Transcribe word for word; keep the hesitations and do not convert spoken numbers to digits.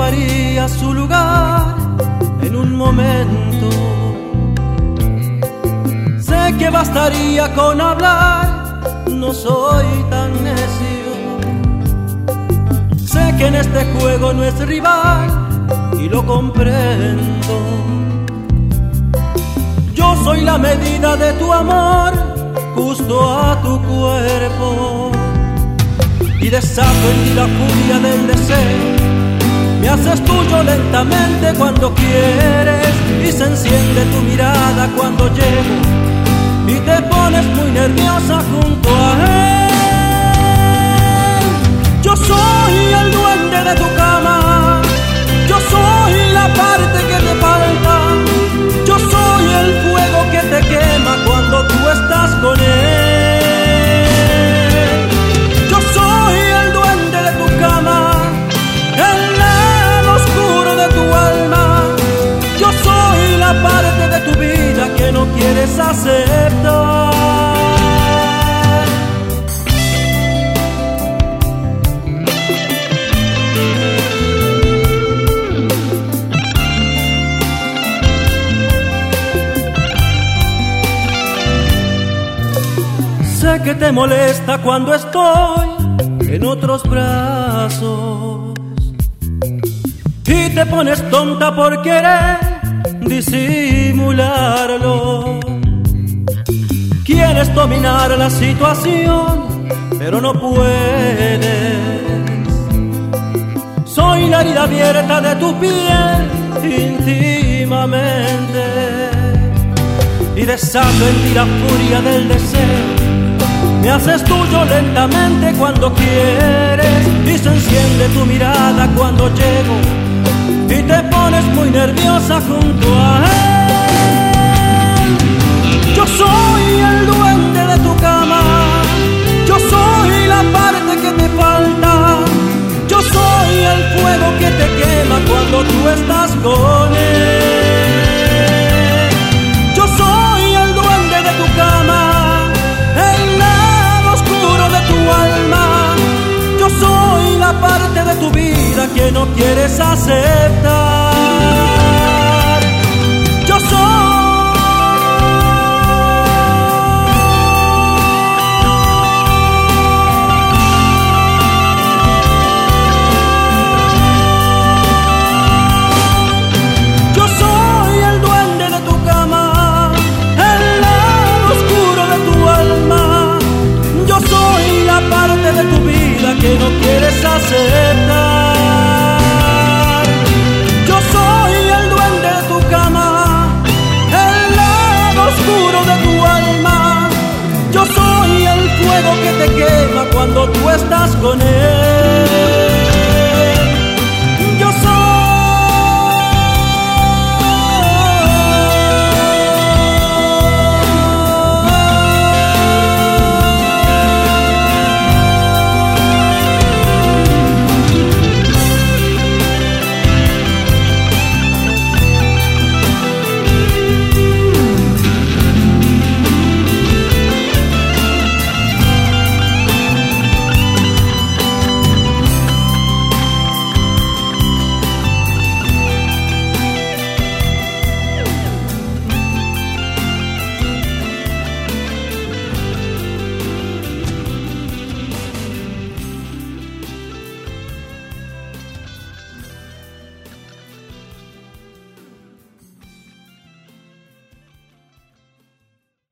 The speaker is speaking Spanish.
ocuparía su lugar en un momento. Sé que bastaría con hablar, no soy tan necio. Sé que en este juego no es rival y lo comprendo. Yo soy la medida de tu amor, justo a tu cuerpo, y desato en ti la furia del deseo. Me haces tuyo lentamente cuando quieres y se enciende tu mirada cuando llego y te pones muy nerviosa junto a él. Yo soy el duende de tu cama, yo soy la parte que te falta, yo soy el fuego que te quema cuando tú estás con él. Yo soy el duende de tu cama, el lado oscuro de tu alma, yo soy la parte de tu vida que no quieres aceptar. Sé que te molesta cuando estoy en otros brazos y te pones tonta por querer disimularlo. Quieres dominar la situación, pero no puedes. Soy la herida abierta de tu piel íntimamente y desato en ti la furia del deseo. Me haces tuyo lentamente cuando quieres y se enciende tu mirada cuando llego y te pones muy nerviosa junto a él. Yo soy el duende de tu cama, yo soy la parte que te falta, yo soy el fuego que te quema cuando tú estás con él. Yo soy el duende de tu cama, el lado oscuro de tu alma, yo soy la parte de tu vida que no quieres aceptar.